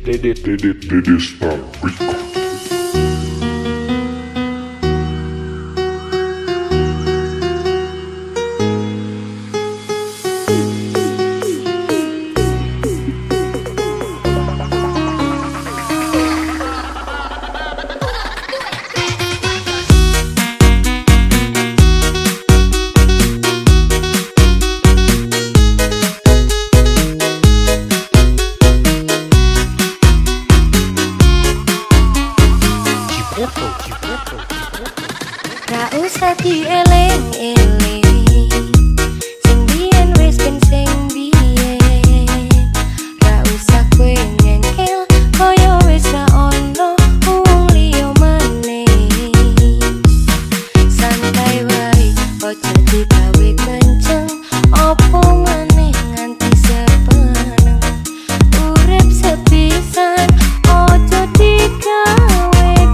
Dede Star Record. Ra usah dieling-eling sing biyen wis ben sing biyen. Ra usah kowe nyengkel kaya wis ra ono wong liya maneh. Santai wae ojo digawe kenceng opo maneh nganti sepeneng. Urip sepisan ojo digawe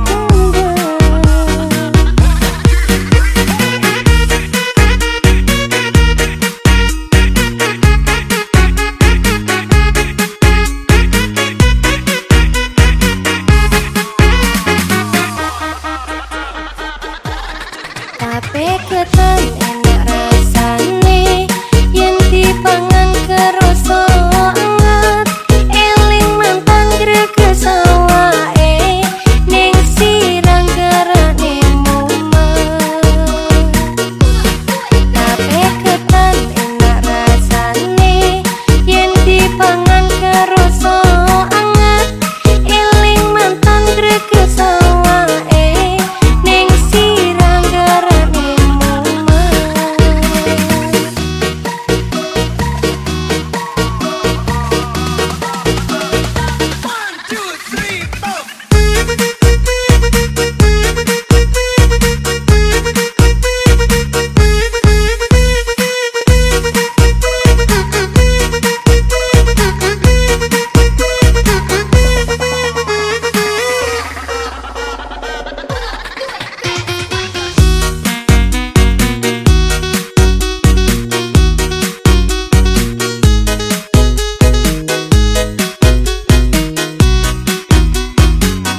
tape ketan enak rasane yen dipangan kerasa anget. Eling mantan greges awake ning sirang gerane momen. Tape ketan enak rasane yen dipangan kerasa anget. Eling mantan greges awake ning sirang gerane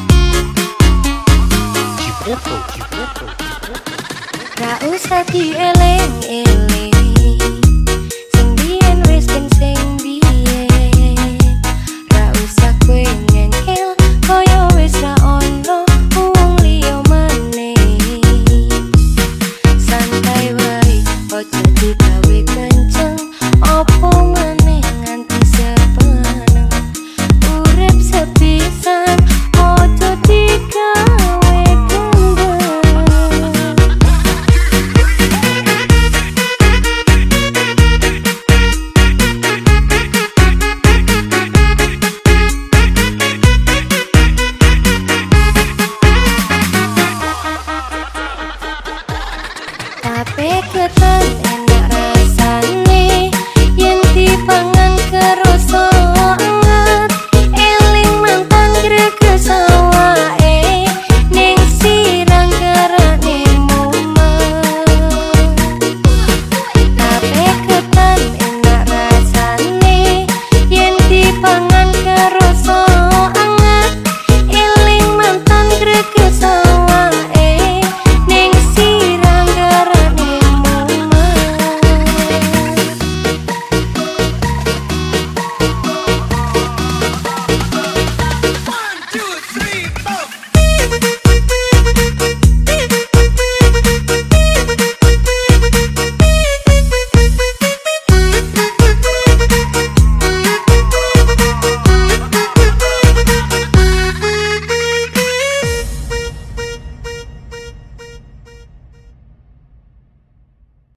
Ra usah